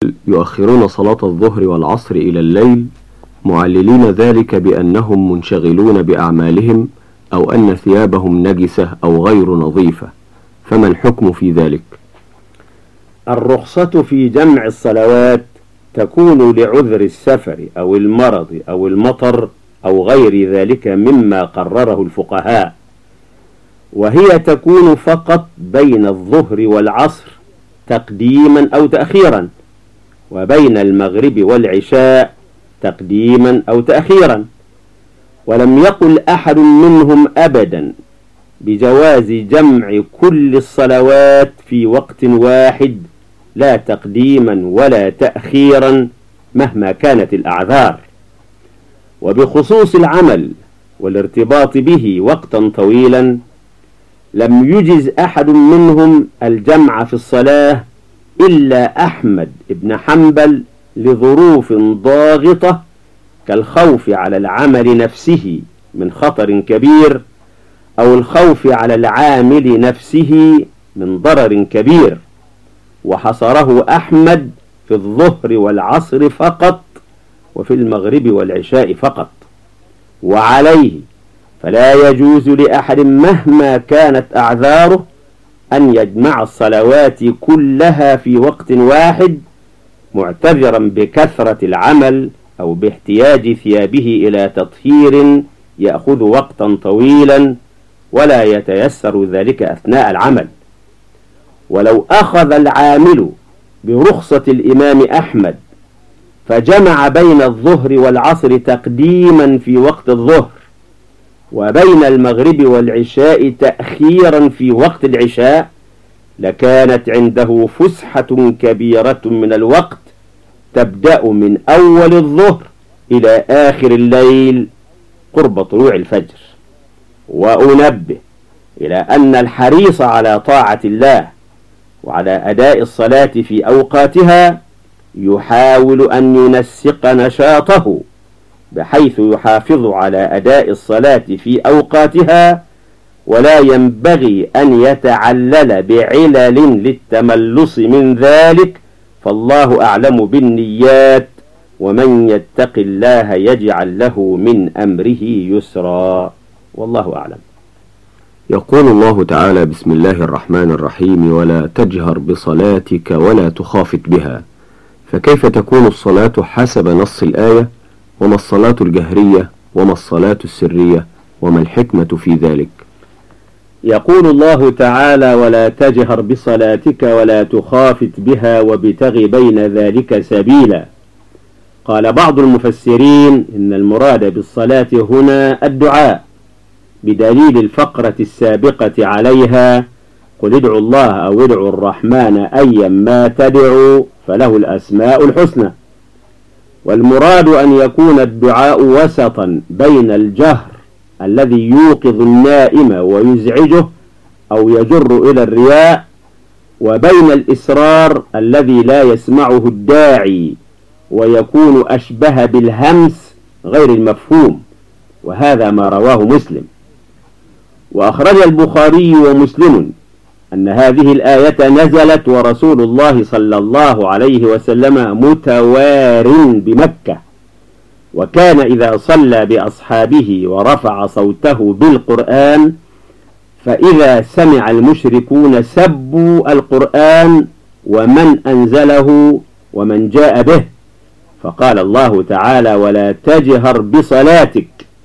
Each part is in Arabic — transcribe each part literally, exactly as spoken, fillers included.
يؤخرون صلاة الظهر والعصر إلى الليل، معللين ذلك بأنهم منشغلون بأعمالهم أو أن ثيابهم نجسة أو غير نظيفة، فما الحكم في ذلك؟ الرخصة في جمع الصلوات تكون لعذر السفر أو المرض أو المطر أو غير ذلك مما قرره الفقهاء، وهي تكون فقط بين الظهر والعصر تقديما أو تأخيرا، وبين المغرب والعشاء تقديما أو تأخيرا. ولم يقل أحد منهم أبدا بجواز جمع كل الصلوات في وقت واحد لا تقديما ولا تأخيرا مهما كانت الأعذار. وبخصوص العمل والارتباط به وقتا طويلا لم يجز أحد منهم الجمع في الصلاة إلا أحمد بن حنبل لظروف ضاغطة كالخوف على العمل نفسه من خطر كبير أو الخوف على العامل نفسه من ضرر كبير، وحصره أحمد في الظهر والعصر فقط وفي المغرب والعشاء فقط. وعليه فلا يجوز لأحد مهما كانت أعذاره أن يجمع الصلوات كلها في وقت واحد معتذرا بكثرة العمل أو باحتياج ثيابه إلى تطهير يأخذ وقتا طويلا ولا يتيسر ذلك أثناء العمل. ولو أخذ العامل برخصة الإمام أحمد فجمع بين الظهر والعصر تقديما في وقت الظهر وبين المغرب والعشاء تأخيرا في وقت العشاء لكانت عنده فسحة كبيرة من الوقت تبدأ من أول الظهر إلى آخر الليل قرب طلوع الفجر. وأنبه إلى أن الحريص على طاعة الله وعلى أداء الصلاة في أوقاتها يحاول أن ينسق نشاطه بحيث يحافظ على أداء الصلاة في أوقاتها، ولا ينبغي أن يتعلل بعلل للتملص من ذلك، فالله أعلم بالنيات، ومن يتق الله يجعل له من أمره يسرا، والله أعلم. يقول الله تعالى: بسم الله الرحمن الرحيم: ولا تجهر بصلاتك ولا تخافت بها. فكيف تكون الصلاة حسب نص الآية؟ وما الصلاة الجهرية؟ وما الصلاة السرية؟ وما الحكمة في ذلك؟ يقول الله تعالى: ولا تجهر بصلاتك ولا تخافت بها وابتغ بين ذلك سبيلا. قال بعض المفسرين إن المراد بالصلاة هنا الدعاء، بدليل الفقرة السابقة عليها: قل ادعوا الله أو ادعوا الرحمن أيا ما تدعوا فله الأسماء الحسنى. والمراد أن يكون الدعاء وسطا بين الجهر الذي يوقظ النائم ويزعجه أو يجر إلى الرياء، وبين الإسرار الذي لا يسمعه الداعي ويكون أشبه بالهمس غير المفهوم، وهذا ما رواه مسلم. وأخرج البخاري ومسلم أن هذه الآية نزلت ورسول الله صلى الله عليه وسلم متوار بمكة، وكان إذا صلى بأصحابه ورفع صوته بالقرآن فإذا سمع المشركون سبوا القرآن ومن أنزله ومن جاء به، فقال الله تعالى: ولا تجهر بصلاتك،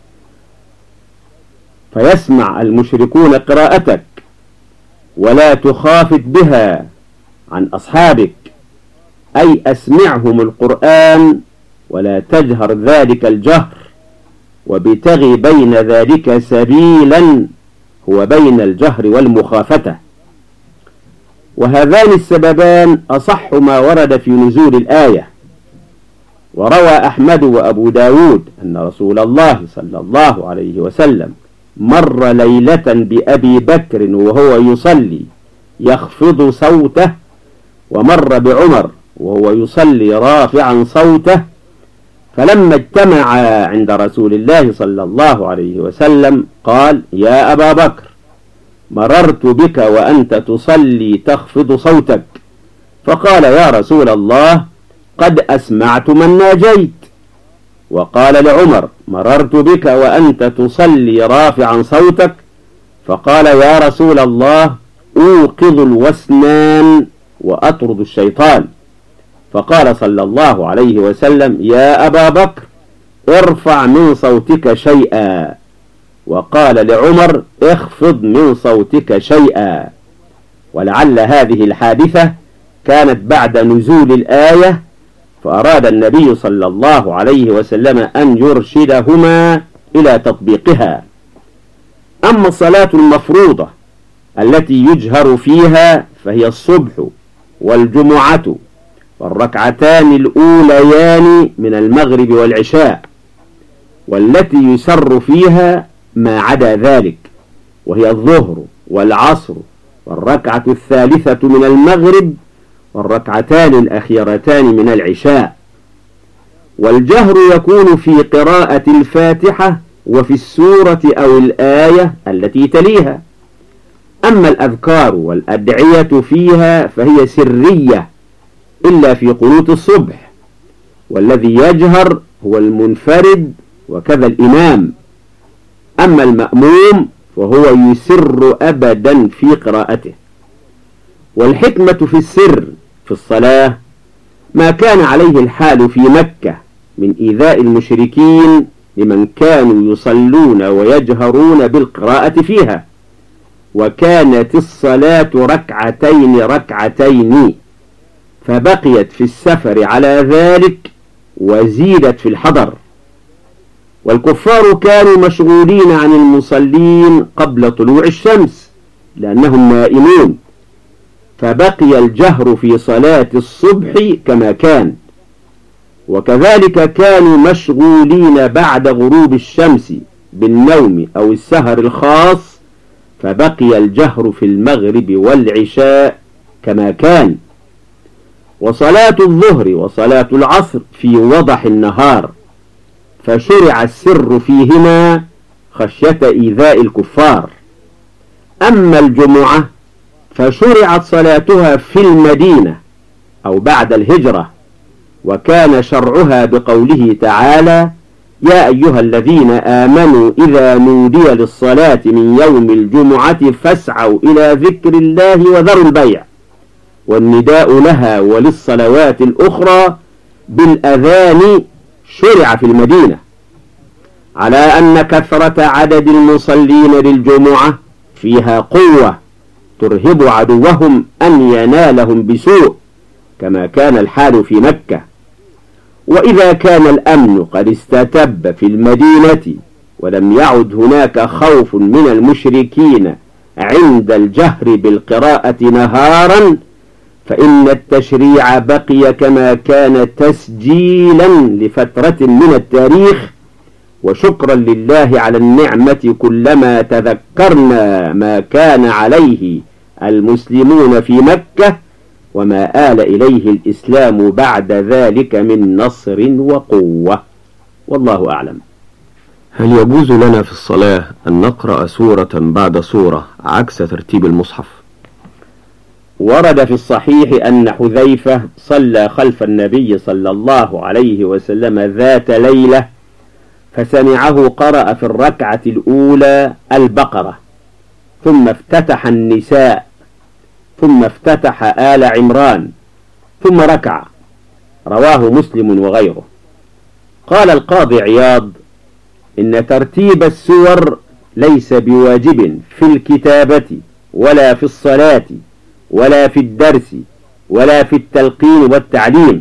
فيسمع المشركون قراءتك، ولا تخافت بها عن أصحابك، أي أسمعهم القرآن ولا تجهر ذلك الجهر، وابتغ بين ذلك سبيلا هو بين الجهر والمخافة. وهذان السببان أصح ما ورد في نزول الآية. وروى أحمد وأبو داود أن رسول الله صلى الله عليه وسلم مر ليلة بأبي بكر وهو يصلي يخفض صوته، ومر بعمر وهو يصلي رافعا صوته، فلما اجتمعا عند رسول الله صلى الله عليه وسلم قال: يا أبا بكر، مررت بك وأنت تصلي تخفض صوتك، فقال: يا رسول الله، قد أسمعت من ناجيت. وقال لعمر: مررت بك وأنت تصلي رافعا صوتك، فقال: يا رسول الله، أوقظ الوسنان وأطرد الشيطان. فقال صلى الله عليه وسلم: يا أبا بكر، ارفع من صوتك شيئا. وقال لعمر: اخفض من صوتك شيئا. ولعل هذه الحادثة كانت بعد نزول الآية، فأراد النبي صلى الله عليه وسلم أن يرشدهما إلى تطبيقها. أما الصلاة المفروضة التي يجهر فيها فهي الصبح والجمعة والركعتان الأوليان من المغرب والعشاء، والتي يسر فيها ما عدا ذلك، وهي الظهر والعصر والركعة الثالثة من المغرب والركعتان الأخيرتان من العشاء. والجهر يكون في قراءة الفاتحة وفي السورة أو الآية التي تليها. أما الأذكار والأدعية فيها فهي سرية إلا في قنوت الصبح، والذي يجهر هو المنفرد وكذا الإمام. أما المأموم فهو يسر أبدا في قراءته. والحكمة في السر في الصلاة ما كان عليه الحال في مكة من إيذاء المشركين لمن كانوا يصلون ويجهرون بالقراءة فيها، وكانت الصلاة ركعتين ركعتين، فبقيت في السفر على ذلك وزيدت في الحضر. والكفار كانوا مشغولين عن المصلين قبل طلوع الشمس لأنهم نائمون، فبقي الجهر في صلاة الصبح كما كان. وكذلك كانوا مشغولين بعد غروب الشمس بالنوم أو السهر الخاص، فبقي الجهر في المغرب والعشاء كما كان. وصلاة الظهر وصلاة العصر في وضح النهار، فشرع السر فيهما خشية إيذاء الكفار. أما الجمعة فشرعت صلاتها في المدينة أو بعد الهجرة، وكان شرعها بقوله تعالى: يا أيها الذين آمنوا إذا نودي للصلاة من يوم الجمعة فاسعوا إلى ذكر الله وذروا البيع. والنداء لها وللصلوات الأخرى بالأذان شرع في المدينة، على أن كثرة عدد المصلين للجمعة فيها قوة ترهب عدوهم أن ينالهم بسوء، كما كان الحال في مكة. وإذا كان الأمن قد استتب في المدينة ولم يعد هناك خوف من المشركين عند الجهر بالقراءة نهارا، فإن التشريع بقي كما كان تسجيلا لفترة من التاريخ، وشكرا لله على النعمة كلما تذكرنا ما كان عليه المسلمون في مكة وما آل إليه الإسلام بعد ذلك من نصر وقوة. والله أعلم. هل يجوز لنا في الصلاة أن نقرأ سورة بعد سورة عكس ترتيب المصحف؟ ورد في الصحيح أن حذيفة صلى خلف النبي صلى الله عليه وسلم ذات ليلة، فسمعه قرأ في الركعة الأولى البقرة، ثم افتتح النساء، ثم افتتح آل عمران، ثم ركع. رواه مسلم وغيره. قال القاضي عياض: إن ترتيب السور ليس بواجب في الكتابة ولا في الصلاة ولا في الدرس ولا في التلقين والتعليم،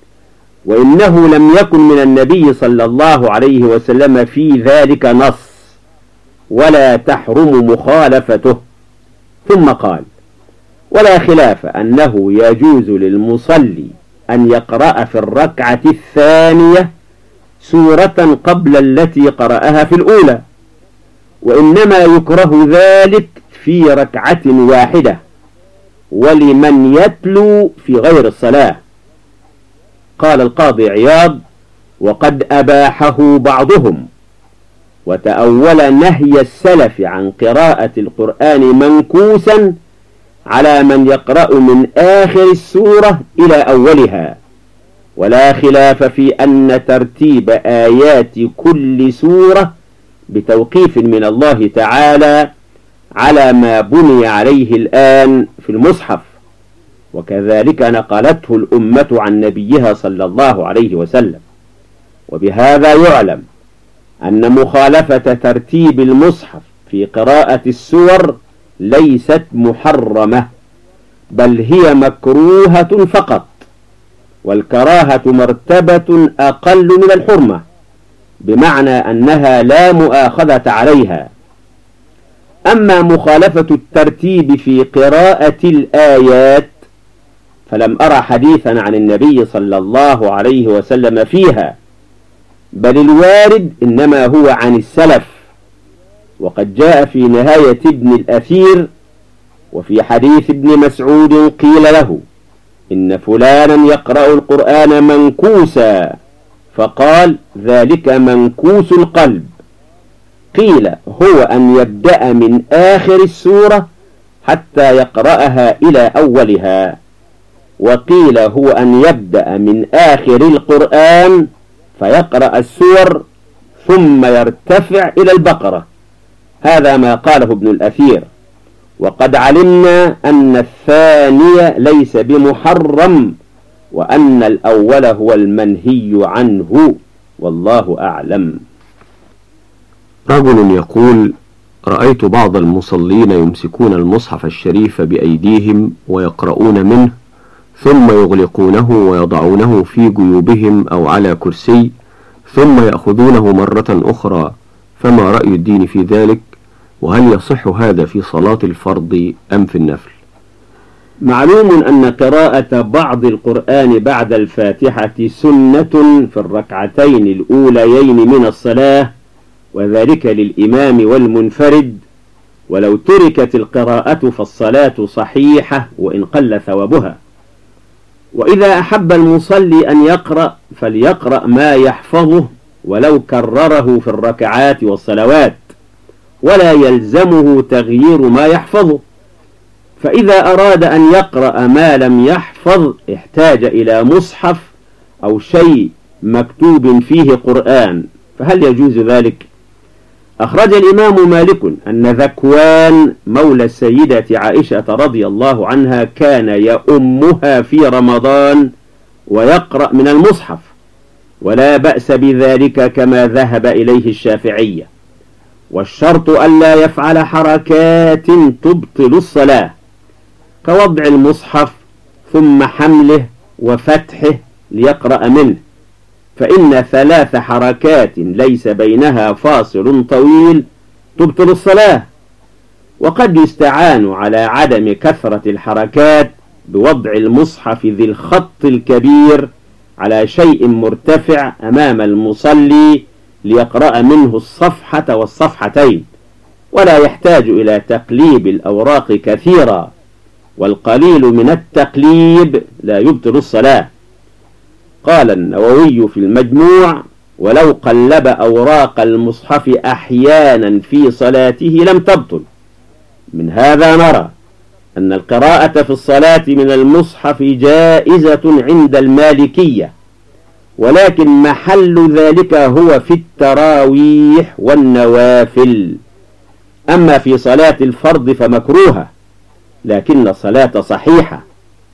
وإنه لم يكن من النبي صلى الله عليه وسلم في ذلك نص، ولا تحرم مخالفته. ثم قال: ولا خلاف أنه يجوز للمصلي أن يقرأ في الركعة الثانية سورة قبل التي قرأها في الأولى، وإنما يكره ذلك في ركعة واحدة ولمن يتلو في غير الصلاة. قال القاضي عياض: وقد أباحه بعضهم، وتأول نهي السلف عن قراءة القرآن منكوسا على من يقرأ من آخر السورة إلى أولها، ولا خلاف في أن ترتيب آيات كل سورة بتوقيف من الله تعالى على ما بني عليه الآن في المصحف، وكذلك نقلته الأمة عن نبيها صلى الله عليه وسلم. وبهذا يعلم أن مخالفة ترتيب المصحف في قراءة السور ليست محرمة، بل هي مكروهة فقط، والكراهة مرتبة أقل من الحرمة، بمعنى أنها لا مؤاخذة عليها. أما مخالفة الترتيب في قراءة الآيات فلم أرى حديثا عن النبي صلى الله عليه وسلم فيها، بل الوارد إنما هو عن السلف، وقد جاء في نهاية ابن الأثير وفي حديث ابن مسعود قيل له إن فلانا يقرأ القرآن منكوسا، فقال ذلك منكوس القلب. قيل هو أن يبدأ من آخر السورة حتى يقرأها إلى أولها، وقيل هو أن يبدأ من آخر القرآن فيقرأ السور ثم يرتفع إلى البقرة. هذا ما قاله ابن الأثير، وقد علمنا أن الثاني ليس بمحرم، وأن الأول هو المنهي عنه، والله أعلم. رجل يقول: رأيت بعض المصلين يمسكون المصحف الشريف بأيديهم ويقرؤون منه، ثم يغلقونه ويضعونه في جيوبهم أو على كرسي، ثم يأخذونه مرة أخرى، فما رأي الدين في ذلك؟ وهل يصح هذا في صلاة الفرض أم في النفل؟ معلوم أن قراءة بعض القرآن بعد الفاتحة سنة في الركعتين الأوليين من الصلاة، وذلك للإمام والمنفرد، ولو تركت القراءة فالصلاة صحيحة وإن قل ثوابها. وإذا أحب المصلي أن يقرأ فليقرأ ما يحفظه ولو كرره في الركعات والصلوات، ولا يلزمه تغيير ما يحفظه. فإذا أراد أن يقرأ ما لم يحفظ احتاج إلى مصحف أو شيء مكتوب فيه قرآن، فهل يجوز ذلك؟ أخرج الإمام مالك أن ذكوان مولى السيدة عائشة رضي الله عنها كان يؤمها في رمضان ويقرأ من المصحف، ولا بأس بذلك كما ذهب إليه الشافعية، والشرط ألا يفعل حركات تبطل الصلاة، كوضع المصحف ثم حمله وفتحه ليقرأ منه، فإن ثلاث حركات ليس بينها فاصل طويل تبطل الصلاة. وقد يستعان على عدم كثرة الحركات بوضع المصحف ذي الخط الكبير على شيء مرتفع أمام المصلي ليقرأ منه الصفحة والصفحتين، ولا يحتاج إلى تقليب الأوراق كثيرا، والقليل من التقليب لا يبطل الصلاة. قال النووي في المجموع: ولو قلب أوراق المصحف أحيانا في صلاته لم تبطل. من هذا نرى أن القراءة في الصلاة من المصحف جائزة عند المالكية، ولكن محل ذلك هو في التراويح والنوافل. أما في صلاة الفرض فمكروهة، لكن الصلاة صحيحة،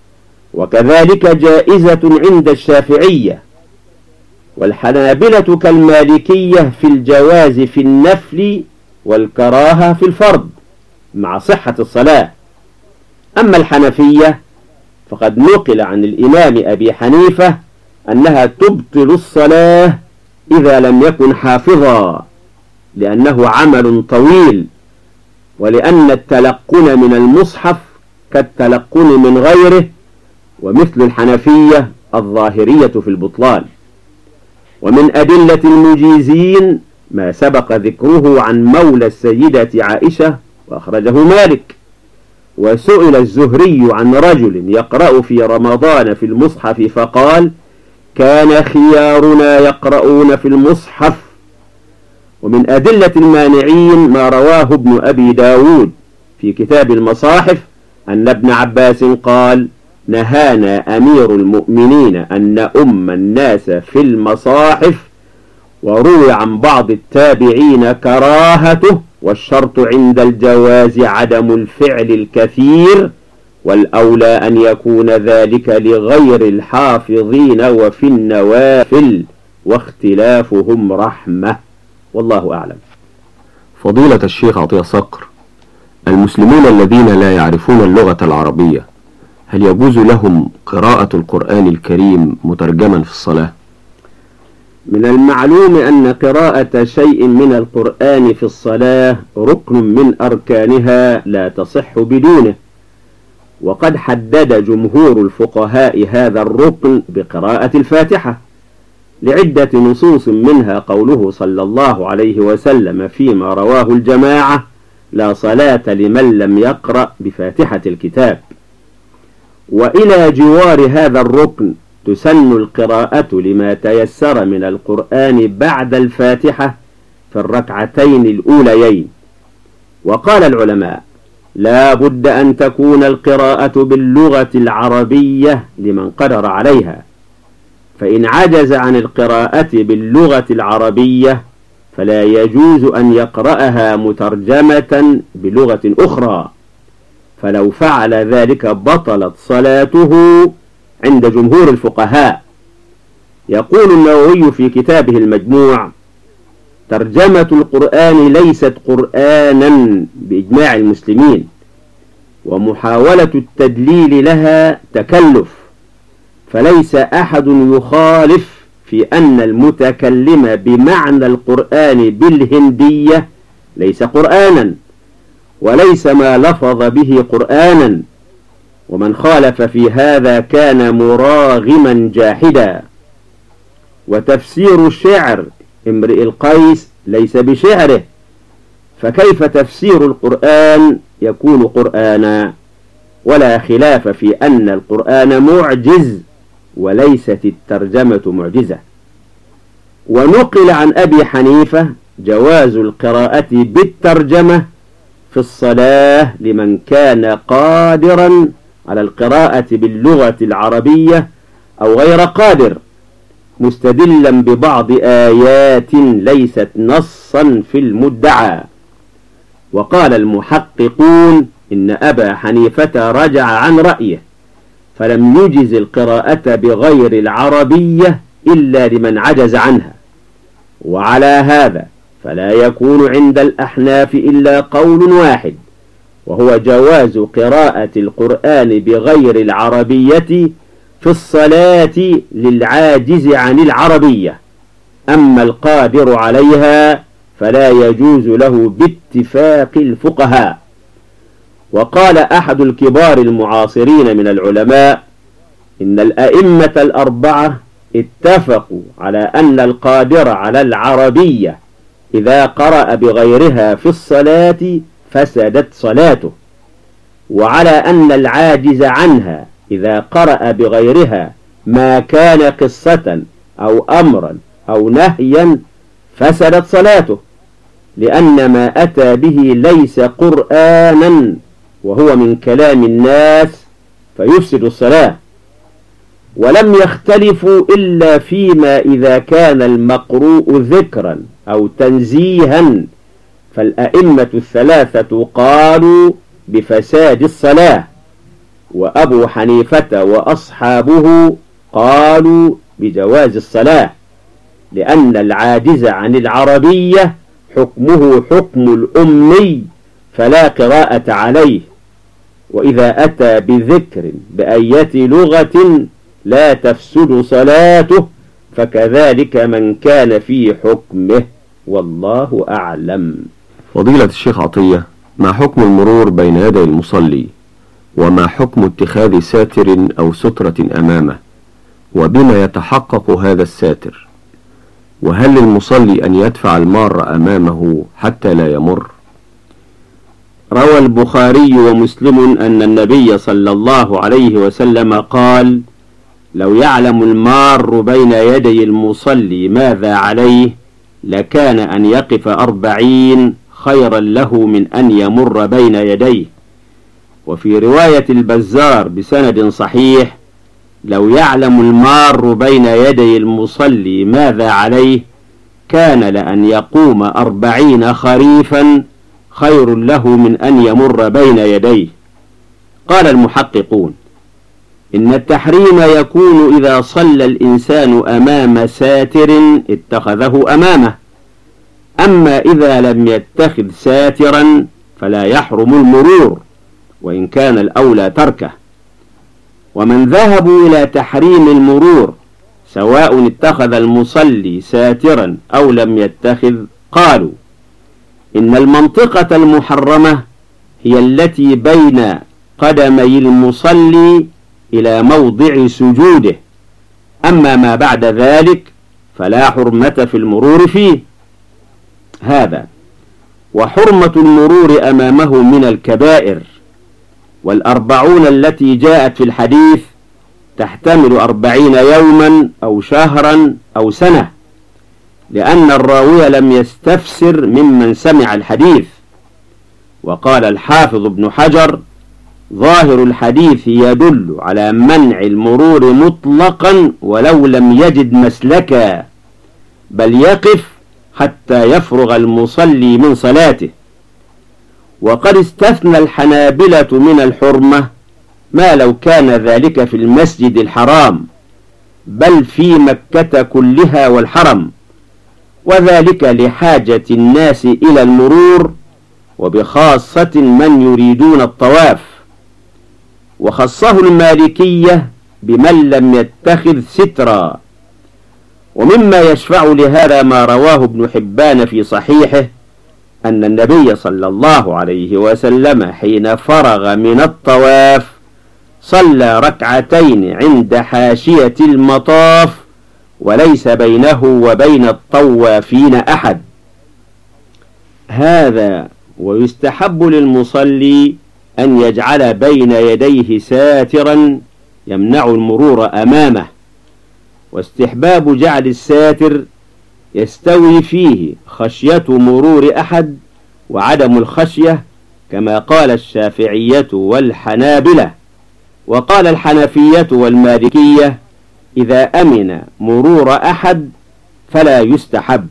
وكذلك جائزة عند الشافعية، والحنابلة كالمالكية في الجواز في النفل والكراهة في الفرض مع صحة الصلاة. أما الحنفية فقد نقل عن الإمام أبي حنيفة أنها تبطل الصلاة إذا لم يكن حافظا، لأنه عمل طويل، ولأن التلقن من المصحف كالتلقن من غيره، ومثل الحنفية الظاهرية في البطلان. ومن أدلة المجيزين ما سبق ذكره عن مولى السيدة عائشة وأخرجه مالك. وسئل الزهري عن رجل يقرأ في رمضان في المصحف فقال: كان خيارنا يقرؤون في المصحف. ومن أدلة المانعين ما رواه ابن أبي داود في كتاب المصاحف أن ابن عباس قال: نهانا أمير المؤمنين أن نؤم الناس في المصاحف، وروي عن بعض التابعين كراهته، والشرط عند الجواز عدم الفعل الكثير، والأولى أن يكون ذلك لغير الحافظين وفي النوافل، واختلافهم رحمة، والله أعلم. فضيلة الشيخ عطية صقر، المسلمون الذين لا يعرفون اللغة العربية هل يجوز لهم قراءة القرآن الكريم مترجما في الصلاة؟ من المعلوم أن قراءة شيء من القرآن في الصلاة ركن من أركانها لا تصح بدونه، وقد حدد جمهور الفقهاء هذا الركن بقراءة الفاتحة لعدة نصوص، منها قوله صلى الله عليه وسلم فيما رواه الجماعة: لا صلاة لمن لم يقرأ بفاتحة الكتاب. وإلى جوار هذا الركن تسن القراءة لما تيسر من القرآن بعد الفاتحة في الركعتين الأوليين. وقال العلماء: لا بد أن تكون القراءة باللغة العربية لمن قدر عليها، فإن عجز عن القراءة باللغة العربية فلا يجوز أن يقرأها مترجمة بلغة أخرى، فلو فعل ذلك بطلت صلاته عند جمهور الفقهاء. يقول النووي في كتابه المجموع: ترجمة القرآن ليست قرآنا بإجماع المسلمين، ومحاولة التدليل لها تكلف، فليس أحد يخالف في أن المتكلم بمعنى القرآن بالهندية ليس قرآنا، وليس ما لفظ به قرآنا، ومن خالف في هذا كان مراغما جاحدا. وتفسير الشعر امرئ القيس ليس بشعره، فكيف تفسير القرآن يكون قرآنا؟ ولا خلاف في أن القرآن معجز، وليست الترجمة معجزة. ونقل عن أبي حنيفة جواز القراءة بالترجمة في الصلاة لمن كان قادرا على القراءة باللغة العربية أو غير قادر، مستدلا ببعض آيات ليست نصا في المدعى. وقال المحققون إن أبا حنيفة رجع عن رأيه، فلم يجز القراءة بغير العربية إلا لمن عجز عنها. وعلى هذا فلا يكون عند الأحناف إلا قول واحد، وهو جواز قراءة القرآن بغير العربية في الصلاة للعاجز عن العربية، أما القادر عليها فلا يجوز له باتفاق الفقهاء. وقال أحد الكبار المعاصرين من العلماء: إن الأئمة الأربعة اتفقوا على أن القادر على العربية إذا قرأ بغيرها في الصلاة فسدت صلاته، وعلى أن العاجز عنها إذا قرأ بغيرها ما كان قصة أو أمرا أو نهيا فسدت صلاته، لأن ما أتى به ليس قرآنا وهو من كلام الناس فيفسد الصلاة. ولم يختلفوا إلا فيما إذا كان المقروء ذكرا أو تنزيها، فالأئمة الثلاثة قالوا بفساد الصلاة، وأبو حنيفة وأصحابه قالوا بجواز الصلاة، لأن العاجز عن العربية حكمه حكم الأمي فلا قراءة عليه، وإذا أتى بذكر بأية لغة لا تفسد صلاته فكذلك من كان في حكمه، والله أعلم. فضيلة الشيخ عطية، ما حكم المرور بين يدي المصلي؟ وما حكم اتخاذ ساتر أو سترة أمامه؟ وبما يتحقق هذا الساتر؟ وهل للمصلي أن يدفع المار أمامه حتى لا يمر؟ روى البخاري ومسلم أن النبي صلى الله عليه وسلم قال: لو يعلم المار بين يدي المصلي ماذا عليه لكان أن يقف أربعين خيرا له من أن يمر بين يديه. وفي رواية البزار بسند صحيح: لو يعلم المار بين يدي المصلي ماذا عليه كان لأن يقوم أربعين خريفا خير له من أن يمر بين يديه. قال المحققون: إن التحريم يكون إذا صلى الإنسان أمام ساتر اتخذه أمامه، أما إذا لم يتخذ ساترا فلا يحرم المرور، وإن كان الأولى تركه. ومن ذهبوا إلى تحريم المرور سواء اتخذ المصلي ساترا أو لم يتخذ قالوا: إن المنطقة المحرمة هي التي بين قدمي المصلي إلى موضع سجوده، أما ما بعد ذلك فلا حرمة في المرور فيه. هذا وحرمة المرور أمامه من الكبائر، والأربعون التي جاءت في الحديث تحتمل أربعين يوما أو شهرا أو سنة، لأن الراوي لم يستفسر ممن سمع الحديث. وقال الحافظ ابن حجر: ظاهر الحديث يدل على منع المرور مطلقا ولو لم يجد مسلكا، بل يقف حتى يفرغ المصلي من صلاته. وقد استثنى الحنابلة من الحرمة ما لو كان ذلك في المسجد الحرام، بل في مكة كلها والحرم، وذلك لحاجة الناس إلى المرور، وبخاصة من يريدون الطواف. وخصه المالكية بمن لم يتخذ سترا. ومما يشفع لهذا ما رواه ابن حبان في صحيحه أن النبي صلى الله عليه وسلم حين فرغ من الطواف صلى ركعتين عند حاشية المطاف، وليس بينه وبين الطوافين أحد. هذا ويستحب للمصلي أن يجعل بين يديه ساترا يمنع المرور أمامه. واستحباب جعل الساتر يستوي فيه خشية مرور أحد وعدم الخشية، كما قال الشافعية والحنابلة. وقال الحنفية والمالكية: إذا أمن مرور أحد فلا يستحب.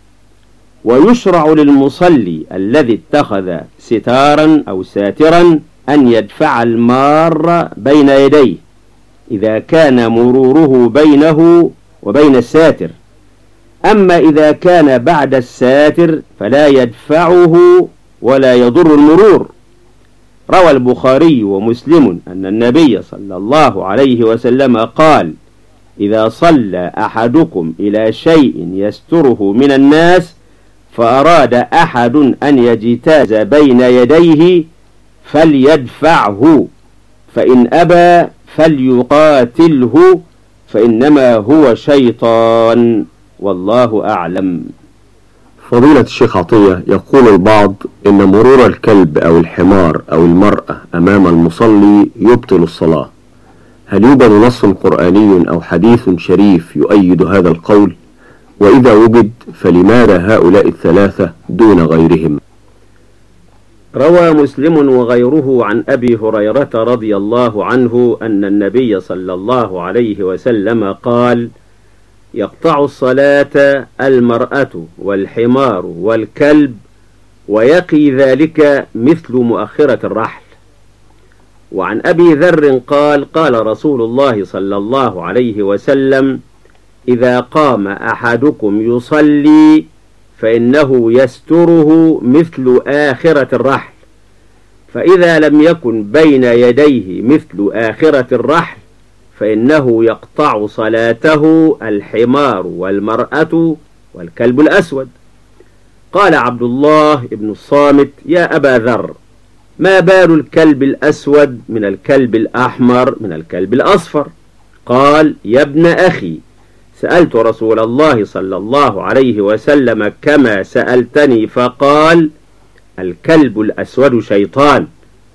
ويشرع للمصلي الذي اتخذ ستارا أو ساترا أن يدفع المار بين يديه إذا كان مروره بينه وبين الساتر، أما إذا كان بعد الساتر فلا يدفعه ولا يضر المرور. روى البخاري ومسلم أن النبي صلى الله عليه وسلم قال: إذا صلى أحدكم إلى شيء يستره من الناس فأراد أحد أن يجتاز بين يديه فليدفعه، فإن أبى فليقاتله، فإنما هو شيطان، والله أعلم. فضيلة الشيخ عطية، يقول البعض إن مرور الكلب أو الحمار أو المرأة أمام المصلي يبطل الصلاة، هل يوجد نص قرآني أو حديث شريف يؤيد هذا القول؟ وإذا وجد فلماذا هؤلاء الثلاثة دون غيرهم؟ روى مسلم وغيره عن أبي هريرة رضي الله عنه أن النبي صلى الله عليه وسلم قال: يقطع الصلاة المرأة والحمار والكلب، ويقي ذلك مثل مؤخرة الرحل. وعن أبي ذر قال: قال رسول الله صلى الله عليه وسلم: إذا قام أحدكم يصلي فإنه يستره مثل آخرة الرحل، فإذا لم يكن بين يديه مثل آخرة الرحل فإنه يقطع صلاته الحمار والمرأة والكلب الأسود. قال عبد الله بن الصامت: يا أبا ذر، ما بال الكلب الأسود من الكلب الأحمر من الكلب الأصفر؟ قال: يا ابن أخي، سألت رسول الله صلى الله عليه وسلم كما سألتني، فقال: الكلب الأسود شيطان.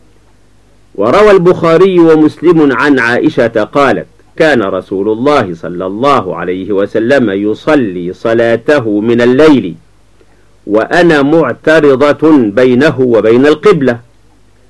وروى البخاري ومسلم عن عائشة قالت: كان رسول الله صلى الله عليه وسلم يصلي صلاته من الليل وأنا معترضة بينه وبين القبلة،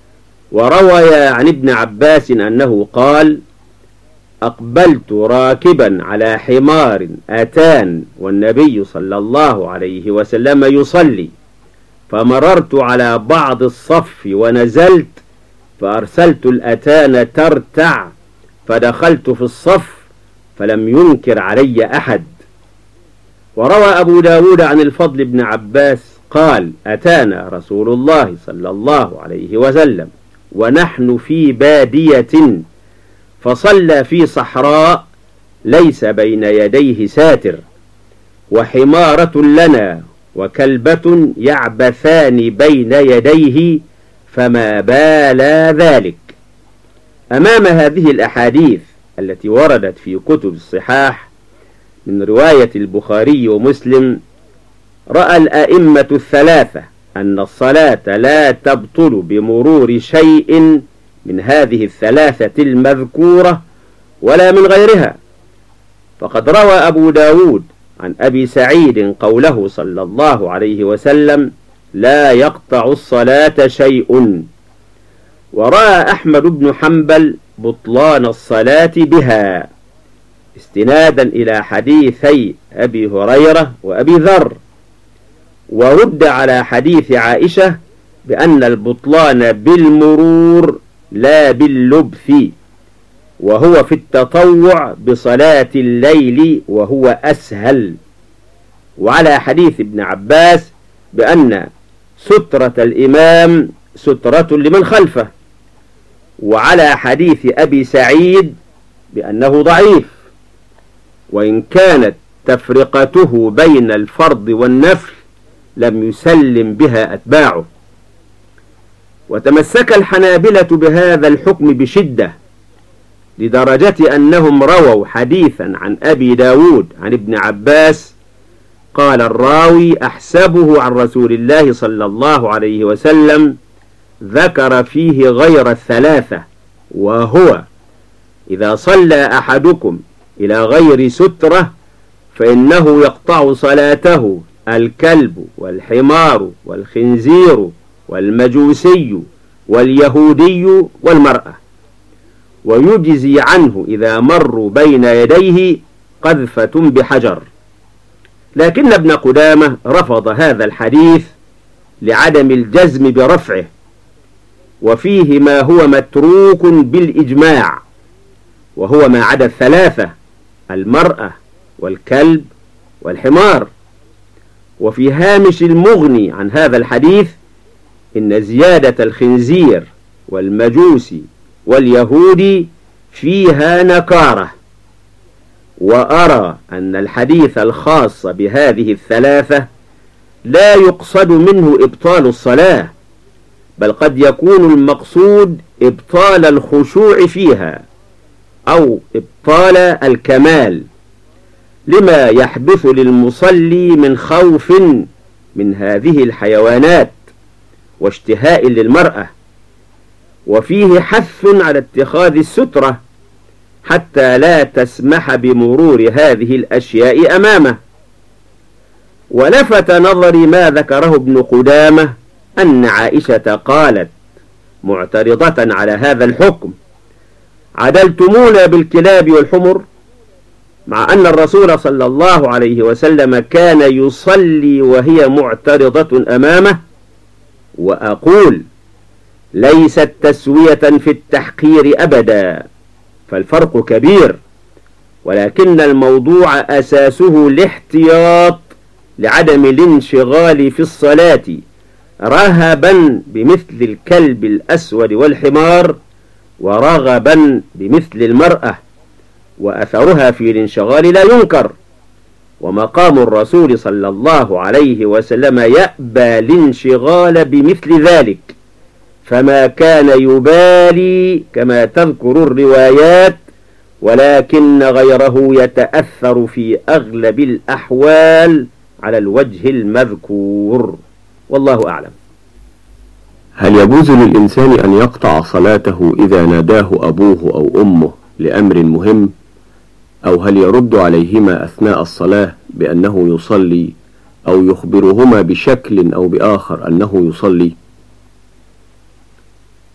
وروي عن ابن عباس أنه قال: أقبلت راكبا على حمار أتان والنبي صلى الله عليه وسلم يصلي، فمررت على بعض الصف ونزلت، فأرسلت الأتان ترتع، فدخلت في الصف فلم ينكر علي أحد. وروى أبو داود عن الفضل بن عباس قال: أتانا رسول الله صلى الله عليه وسلم ونحن في بادية، فصلى في صحراء ليس بين يديه ساتر، وحمارة لنا وكلبة يعبثان بين يديه، فما بال ذلك. أمام هذه الأحاديث التي وردت في كتب الصحاح من رواية البخاري ومسلم، رأى الأئمة الثلاثة أن الصلاة لا تبطل بمرور شيء من هذه الثلاثة المذكورة ولا من غيرها. فقد روى أبو داود عن أبي سعيد قوله صلى الله عليه وسلم: لا يقطع الصلاة شيء. ورأى أحمد بن حنبل بطلان الصلاة بها استنادا إلى حديثي أبي هريرة وأبي ذر، ورد على حديث عائشة بأن البطلان بالمرور لا باللبث، وهو في التطوع بصلاة الليل وهو أسهل، وعلى حديث ابن عباس بأن سترة الإمام سترة لمن خلفه، وعلى حديث أبي سعيد بأنه ضعيف، وإن كانت تفرقته بين الفرض والنفل لم يسلم بها أتباعه. وتمسك الحنابلة بهذا الحكم بشدة، لدرجة أنهم رووا حديثا عن أبي داود عن ابن عباس قال الراوي: أحسبه عن رسول الله صلى الله عليه وسلم ذكر فيه غير الثلاثة، وهو: إذا صلى أحدكم إلى غير سترة فإنه يقطع صلاته الكلب والحمار والخنزير والمجوسي واليهودي والمرأة، ويجزي عنه إذا مروا بين يديه قذفة بحجر. لكن ابن قدامة رفض هذا الحديث لعدم الجزم برفعه، وفيه ما هو متروك بالإجماع، وهو ما عدا الثلاثة: المرأة والكلب والحمار. وفي هامش المغني عن هذا الحديث إن زيادة الخنزير والمجوسي واليهودي فيها نكارة، وأرى أن الحديث الخاص بهذه الثلاثة لا يقصد منه إبطال الصلاة، بل قد يكون المقصود إبطال الخشوع فيها أو إبطال الكمال، لما يحدث للمصلي من خوف من هذه الحيوانات واشتهاء للمرأة. وفيه حث على اتخاذ السترة حتى لا تسمح بمرور هذه الأشياء أمامه. ولفت نظري ما ذكره ابن قدامة أن عائشة قالت معترضة على هذا الحكم: عدلتمونا بالكلاب والحمر، مع أن الرسول صلى الله عليه وسلم كان يصلي وهي معترضة أمامه. وأقول: ليست تسوية في التحقير أبدا، فالفرق كبير، ولكن الموضوع أساسه الاحتياط لعدم الانشغال في الصلاة رهبا بمثل الكلب الأسود والحمار، ورغبا بمثل المرأة، وأثرها في الانشغال لا ينكر. ومقام الرسول صلى الله عليه وسلم يأبى الانشغال بمثل ذلك، فما كان يبالي كما تذكر الروايات، ولكن غيره يتأثر في أغلب الأحوال على الوجه المذكور، والله أعلم. هل يجوز للإنسان أن يقطع صلاته إذا ناداه أبوه أو أمه لأمر مهم، أو هل يرد عليهما أثناء الصلاة بأنه يصلي، أو يخبرهما بشكل أو بآخر أنه يصلي؟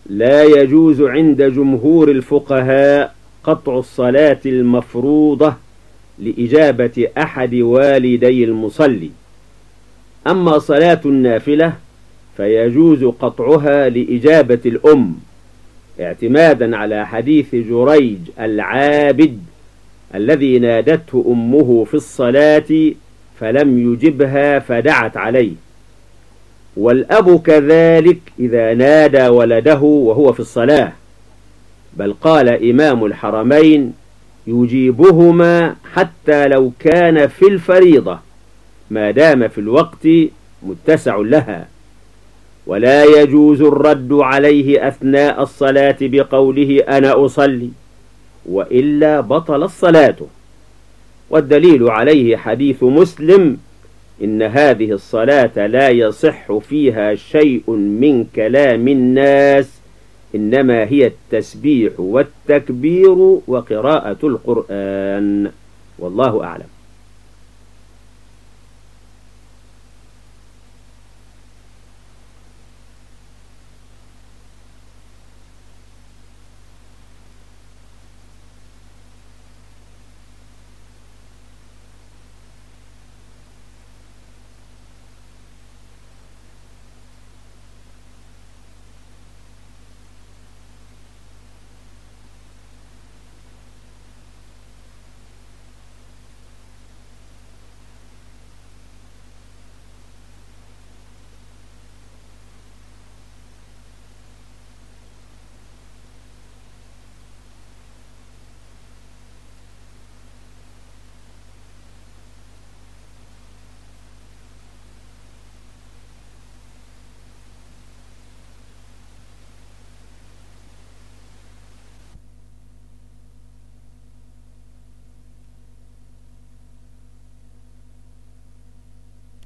لا يجوز عند جمهور الفقهاء قطع الصلاة المفروضة لإجابة أحد والدي المصلي. أما صلاة النافلة فيجوز قطعها لإجابة الأم، اعتمادا على حديث جريج العابد الذي نادته أمه في الصلاة فلم يجبها فدعت عليه. والأب كذلك إذا نادى ولده وهو في الصلاة، بل قال إمام الحرمين يجيبهما حتى لو كان في الفريضة ما دام في الوقت متسع لها، ولا يجوز الرد عليه أثناء الصلاة بقوله أنا أصلي، وإلا بطل الصلاة. والدليل عليه حديث مسلم إن هذه الصلاة لا يصح فيها شيء من كلام الناس، إنما هي التسبيح والتكبير وقراءة القرآن، والله أعلم.